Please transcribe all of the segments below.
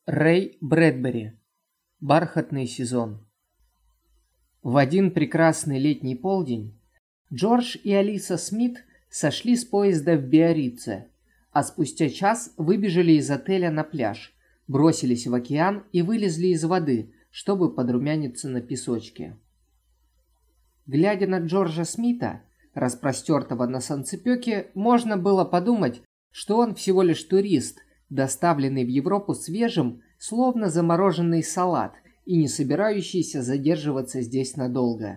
Рэй Брэдбери. Бархатный сезон. В один прекрасный летний полдень Джордж и Алиса Смит сошли с поезда в Биаррице, а спустя час выбежали из отеля на пляж, бросились в океан и вылезли из воды, чтобы подрумяниться на песочке. Глядя на Джорджа Смита, распростертого на санцепёке, можно было подумать, что он всего лишь турист, доставленный в Европу свежим, словно замороженный салат, и не собирающийся задерживаться здесь надолго.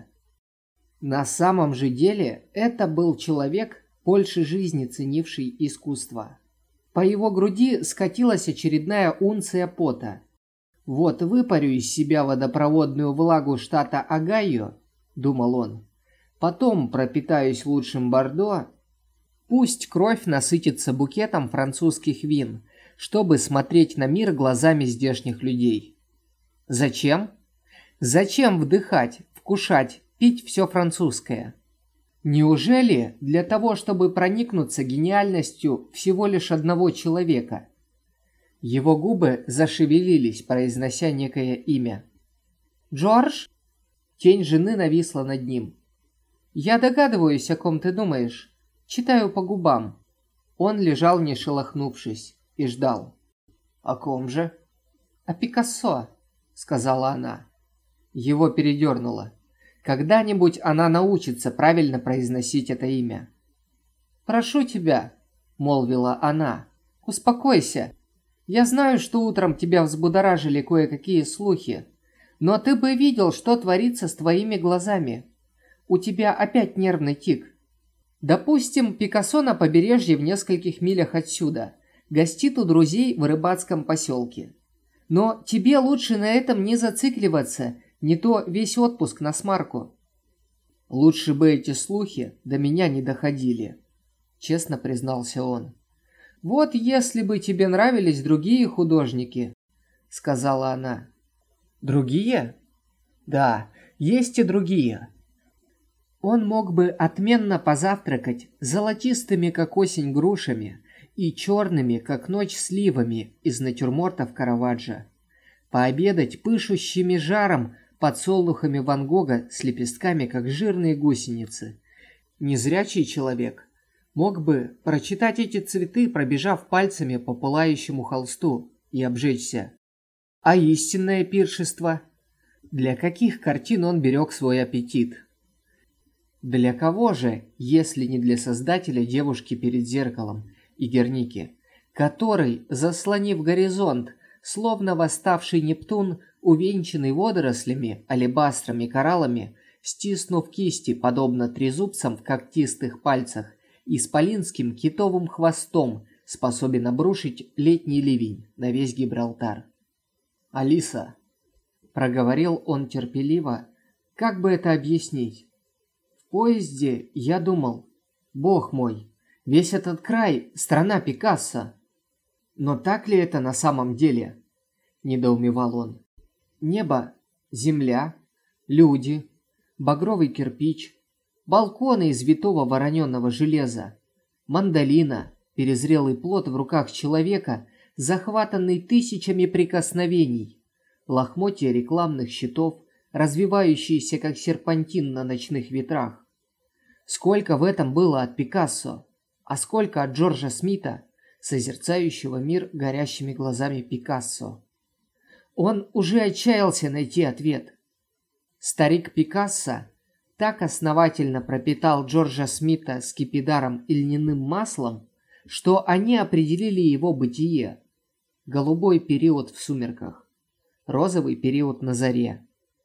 На самом же деле это был человек, больше жизни ценивший искусство. По его груди скатилась очередная унция пота. «Вот выпарю из себя водопроводную влагу штата Огайо», — думал он, — «потом пропитаюсь лучшим бордо. Пусть кровь насытится букетом французских вин, чтобы смотреть на мир глазами здешних людей. Зачем? Зачем вдыхать, вкушать, пить все французское? Неужели для того, чтобы проникнуться гениальностью всего лишь одного человека?» Его губы зашевелились, произнося некое имя. «Джордж?» Тень жены нависла над ним. «Я догадываюсь, о ком ты думаешь. Читаю по губам». Он лежал, не шелохнувшись, и ждал. «О ком же?» «О Пикассо», — сказала она. Его передернуло. Когда-нибудь она научится правильно произносить это имя. «Прошу тебя», — молвила она, — «успокойся. Я знаю, что утром тебя взбудоражили кое-какие слухи, но ты бы видел, что творится с твоими глазами. У тебя опять нервный тик. Допустим, Пикассо на побережье в нескольких милях отсюда, гостит у друзей в рыбацком поселке. Но тебе лучше на этом не зацикливаться, не то весь отпуск насмарку». «Лучше бы эти слухи до меня не доходили», — честно признался он. «Вот если бы тебе нравились другие художники», — сказала она. «Другие?» «Да, есть и другие». Он мог бы отменно позавтракать золотистыми, как осень, грушами и черными, как ночь, сливами из натюрмортов Караваджо, пообедать пышущими жаром подсолнухами Ван Гога с лепестками, как жирные гусеницы. Незрячий человек мог бы прочитать эти цветы, пробежав пальцами по пылающему холсту, и обжечься. А истинное пиршество? Для каких картин он берег свой аппетит? Для кого же, если не для создателя «Девушки перед зеркалом» и Герники, который, заслонив горизонт, словно восставший Нептун, увенчанный водорослями, алебастрами, кораллами, стиснув кисти, подобно трезубцам в когтистых пальцах, исполинским китовым хвостом, способен обрушить летний ливень на весь Гибралтар. «Алиса», — проговорил он терпеливо, — «как бы это объяснить? В поезде я думал, бог мой, весь этот край — страна Пикассо. Но так ли это на самом деле?» — недоумевал он. «Небо, земля, люди, багровый кирпич, балконы из витого вороненого железа, мандолина, перезрелый плод в руках человека, захватанный тысячами прикосновений, лохмотья рекламных щитов, развивающиеся как серпантин на ночных ветрах. Сколько в этом было от Пикассо, а сколько от Джорджа Смита, созерцающего мир горящими глазами Пикассо. Он уже отчаялся найти ответ. Старик Пикассо так основательно пропитал Джорджа Смита скипидаром и льняным маслом, что они определили его бытие. Голубой период в сумерках, розовый период на заре.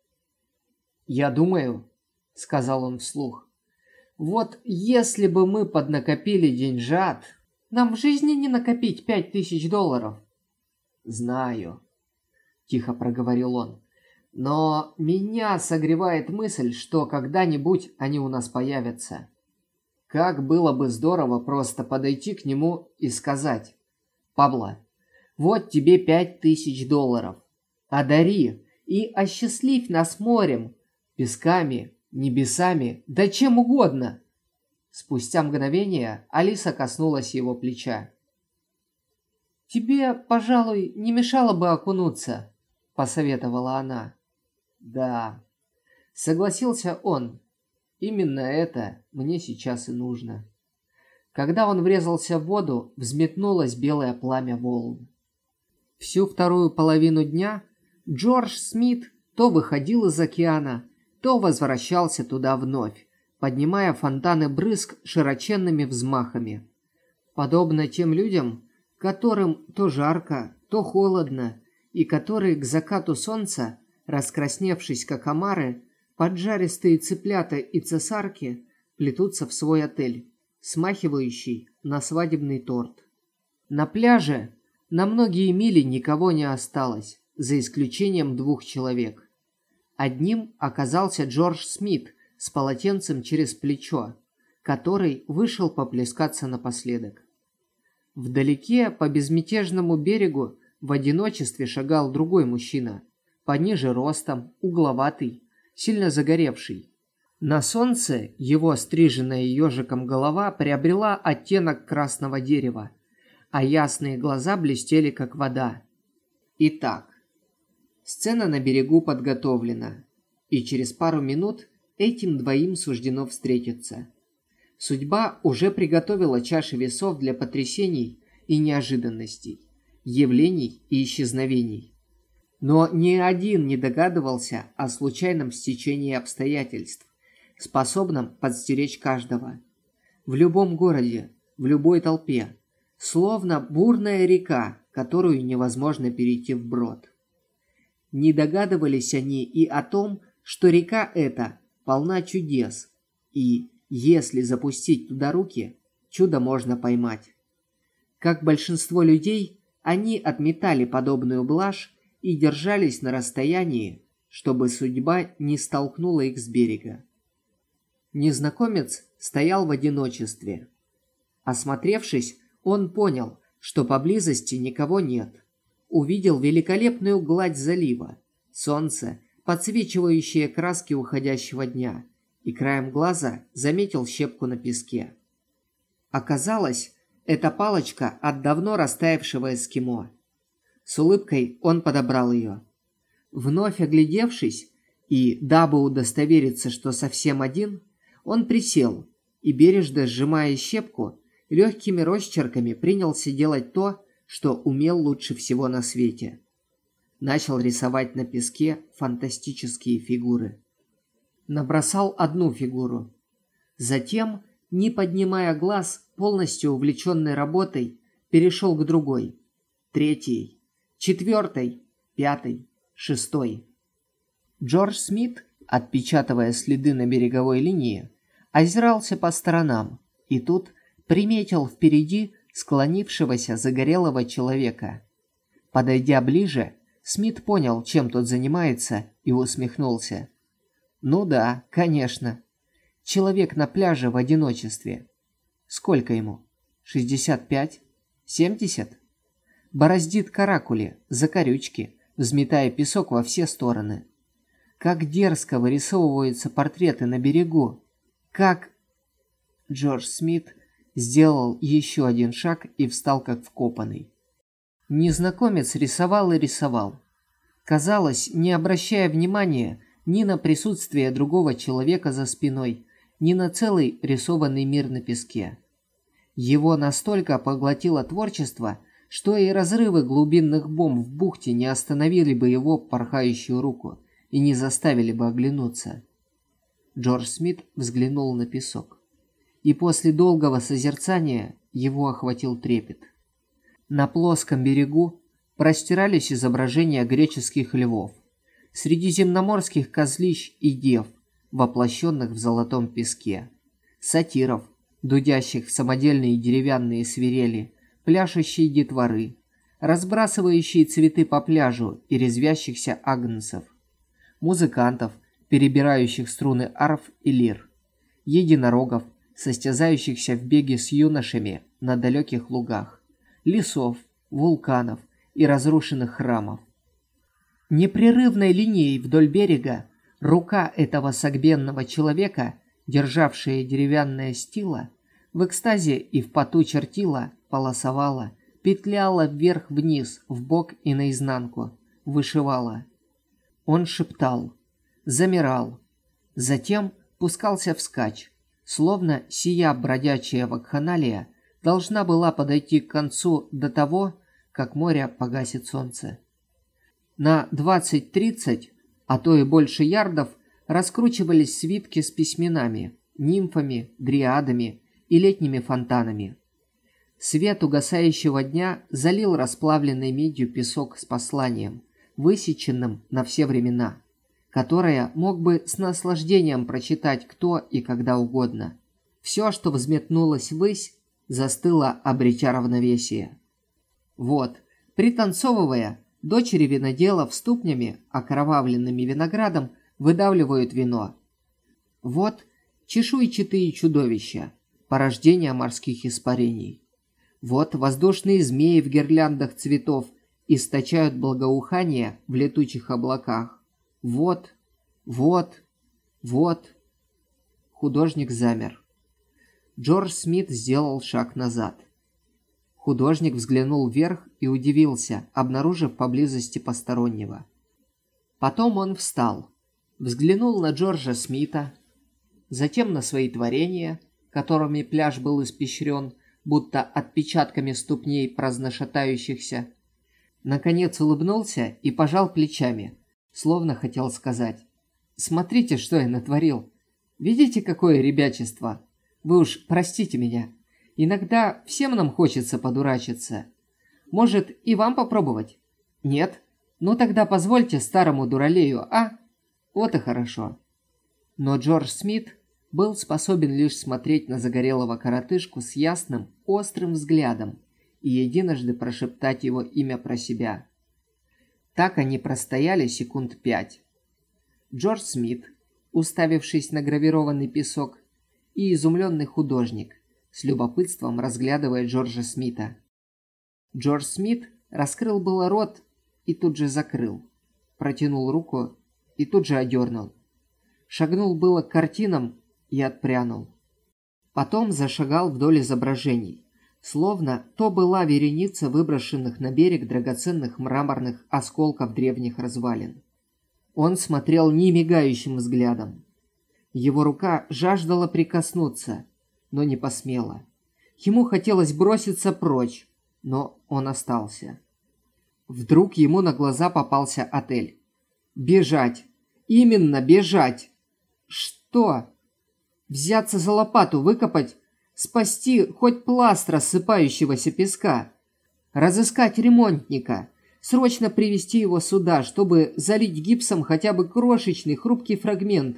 «Я думаю», — сказал он вслух, — «вот если бы мы поднакопили деньжат...» «Нам в жизни не накопить $5000». «Знаю», — тихо проговорил он, — «но меня согревает мысль, что когда-нибудь они у нас появятся. Как было бы здорово просто подойти к нему и сказать: Пабло, вот тебе $5000, одари и осчастливь нас морем, песками, небесами, да чем угодно». Спустя мгновение Алиса коснулась его плеча. «Тебе, пожалуй, не мешало бы окунуться», — посоветовала она. «Да», — согласился он, — «именно это мне сейчас и нужно». Когда он врезался в воду, взметнулось белое пламя волн. Всю вторую половину дня Джордж Смит то выходил из океана, то возвращался туда вновь, поднимая фонтаны брызг широченными взмахами. Подобно тем людям, которым то жарко, то холодно, и которые к закату солнца, раскрасневшись как омары, поджаристые цыплята и цесарки, плетутся в свой отель, смахивающий на свадебный торт. На пляже на многие мили никого не осталось, за исключением 2 человек. Одним оказался Джордж Смит с полотенцем через плечо, который вышел поплескаться напоследок. Вдалеке по безмятежному берегу в одиночестве шагал другой мужчина, пониже ростом, угловатый, сильно загоревший. На солнце его стриженная ежиком голова приобрела оттенок красного дерева, а ясные глаза блестели, как вода. Итак, сцена на берегу подготовлена, и через пару минут этим двоим суждено встретиться. Судьба уже приготовила чаши весов для потрясений и неожиданностей, явлений и исчезновений. Но ни один не догадывался о случайном стечении обстоятельств, способном подстеречь каждого. В любом городе, в любой толпе, словно бурная река, которую невозможно перейти вброд. Не догадывались они и о том, что река эта полна чудес, и, если запустить туда руки, чудо можно поймать. Как большинство людей, они отметали подобную блажь и держались на расстоянии, чтобы судьба не столкнула их с берега. Незнакомец стоял в одиночестве. Осмотревшись, он понял, что поблизости никого нет. Увидел великолепную гладь залива, солнце, подсвечивающее краски уходящего дня, и краем глаза заметил щепку на песке. Оказалось, это палочка от давно растаявшего эскимо. С улыбкой он подобрал ее. Вновь оглядевшись, и дабы удостовериться, что совсем один, он присел и, бережно сжимая щепку, легкими росчерками принялся делать то, что умел лучше всего на свете. Начал рисовать на песке фантастические фигуры. Набросал одну фигуру. Затем, не поднимая глаз, полностью увлеченный работой, перешел к другой, третьей, четвертой, пятой, шестой. Джордж Смит, отпечатывая следы на береговой линии, озирался по сторонам и тут приметил впереди склонившегося загорелого человека. Подойдя ближе, Смит понял, чем тот занимается, и усмехнулся. Ну да, конечно. Человек на пляже в одиночестве. Сколько ему? 65? 70? Бороздит каракули, закорючки, взметая песок во все стороны. Как дерзко вырисовываются портреты на берегу. Как... Джордж Смит сделал еще один шаг и встал как вкопанный. Незнакомец рисовал и рисовал. Казалось, не обращая внимания ни на присутствие другого человека за спиной, ни на целый рисованный мир на песке. Его настолько поглотило творчество, что и разрывы глубинных бомб в бухте не остановили бы его порхающую руку и не заставили бы оглянуться. Джордж Смит взглянул на песок, и после долгого созерцания его охватил трепет. На плоском берегу простирались изображения греческих львов, средиземноморских козлищ и дев, воплощенных в золотом песке, сатиров, дудящих в самодельные деревянные свирели, пляшущие детворы, разбрасывающие цветы по пляжу и резвящихся агнцев, музыкантов, перебирающих струны арф и лир, единорогов, состязающихся в беге с юношами на далеких лугах, лесов, вулканов и разрушенных храмов. Непрерывной линией вдоль берега рука этого согбенного человека, державшая деревянное стило, в экстазе и в поту чертила, полосовала, петляла вверх-вниз, вбок и наизнанку, вышивала. Он шептал, замирал, затем пускался вскачь, словно сия бродячая вакханалия должна была подойти к концу до того, как море погасит солнце. На 20-30, а то и больше ярдов, раскручивались свитки с письменами, нимфами, дриадами и летними фонтанами. Свет угасающего дня залил расплавленной медью песок с посланием, высеченным на все времена, которое мог бы с наслаждением прочитать кто и когда угодно. Все, что взметнулось ввысь, застыло, обретя равновесие. Вот, пританцовывая, дочери виноделов ступнями, окровавленными виноградом, выдавливают вино. Вот чешуйчатые чудовища, порождения морских испарений. Вот воздушные змеи в гирляндах цветов источают благоухание в летучих облаках. Вот. Художник замер. Джордж Смит сделал шаг назад. Художник взглянул вверх и удивился, обнаружив поблизости постороннего. Потом он встал, взглянул на Джорджа Смита, затем на свои творения, которыми пляж был испещрен, будто отпечатками ступней праздношатающихся. Наконец улыбнулся и пожал плечами, словно хотел сказать: «Смотрите, что я натворил. Видите, какое ребячество? Вы уж простите меня. Иногда всем нам хочется подурачиться. Может, и вам попробовать? Нет? Ну тогда позвольте старому дуралею, а? Вот и хорошо». Но Джордж Смит был способен лишь смотреть на загорелого коротышку с ясным, острым взглядом и единожды прошептать его имя про себя. Так они простояли секунд 5. Джордж Смит, уставившись на гравированный песок, и изумленный художник, с любопытством разглядывая Джорджа Смита. Джордж Смит раскрыл было рот и тут же закрыл, протянул руку и тут же одернул. Шагнул было к картинам и отпрянул. Потом зашагал вдоль изображений, словно то была вереница выброшенных на берег драгоценных мраморных осколков древних развалин. Он смотрел немигающим взглядом. Его рука жаждала прикоснуться, но не посмела. Ему хотелось броситься прочь, но он остался. Вдруг ему на глаза попался отель. Бежать! Именно бежать! Что? Взяться за лопату, выкопать, спасти хоть пласт рассыпающегося песка, разыскать ремонтника, срочно привести его сюда, чтобы залить гипсом хотя бы крошечный хрупкий фрагмент.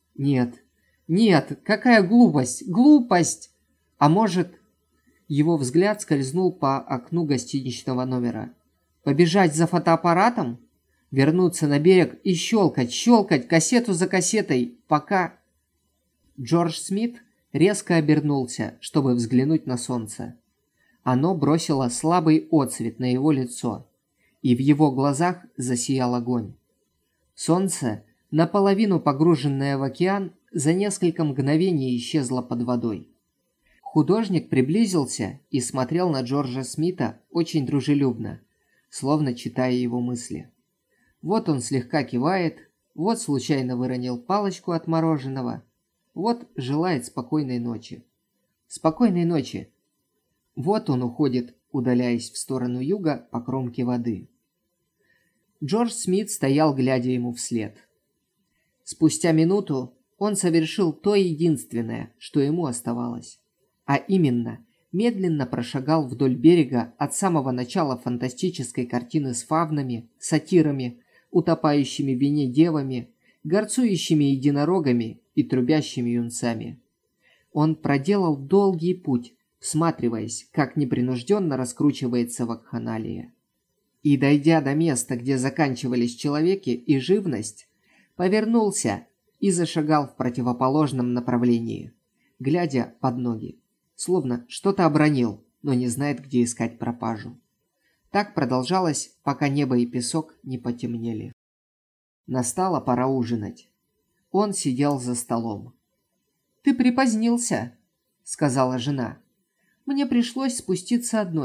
Нет, какая глупость, глупость! А может... Его взгляд скользнул по окну гостиничного номера. Побежать за фотоаппаратом? Вернуться на берег и щелкать кассету за кассетой, пока... Джордж Смит резко обернулся, чтобы взглянуть на солнце. Оно бросило слабый отсвет на его лицо, и в его глазах засиял огонь. Солнце, наполовину погруженное в океан, за несколько мгновений исчезло под водой. Художник приблизился и смотрел на Джорджа Смита очень дружелюбно, словно читая его мысли. Вот он слегка кивает, вот случайно выронил палочку от мороженого, вот желает спокойной ночи. Спокойной ночи. Вот он уходит, удаляясь в сторону юга по кромке воды. Джордж Смит стоял, глядя ему вслед. Спустя минуту он совершил то единственное, что ему оставалось. А именно, медленно прошагал вдоль берега от самого начала фантастической картины с фавнами, сатирами, утопающими в вине девами, горцующими единорогами и трубящими юнцами. Он проделал долгий путь, всматриваясь, как непринужденно раскручивается вакханалия. И, дойдя до места, где заканчивались человеки и живность, повернулся и зашагал в противоположном направлении, глядя под ноги, словно что-то обронил, но не знает, где искать пропажу. Так продолжалось, пока небо и песок не потемнели. Настала пора ужинать. Он сидел за столом. «Ты припозднился», — сказала жена. «Мне пришлось спуститься одной.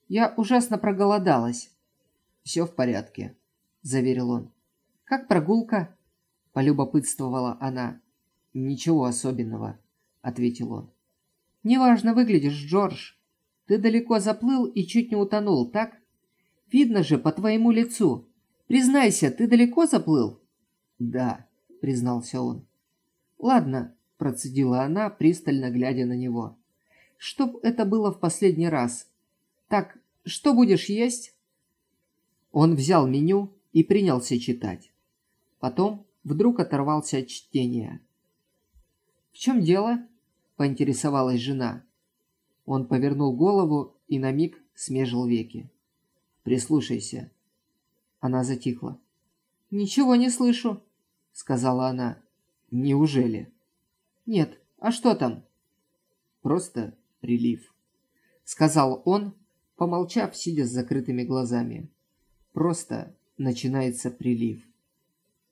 Я ужасно проголодалась». «Все в порядке», — заверил он. «Как прогулка?» — полюбопытствовала она. «Ничего особенного», — ответил он. «Неважно выглядишь, Джордж. Ты далеко заплыл и чуть не утонул, так? Видно же по твоему лицу. Признайся, ты далеко заплыл?» «Да», — признался он. «Ладно», — процедила она, пристально глядя на него. «Чтоб это было в последний раз. Так, что будешь есть?» Он взял меню и принялся читать. Потом вдруг оторвался от чтения. «В чем дело?» — поинтересовалась жена. Он повернул голову и на миг смежил веки. «Прислушайся». Она затихла. «Ничего не слышу», — сказала она. «Неужели?» «Нет, а что там?» «Просто прилив», — сказал он, помолчав, сидя с закрытыми глазами. «Просто начинается прилив».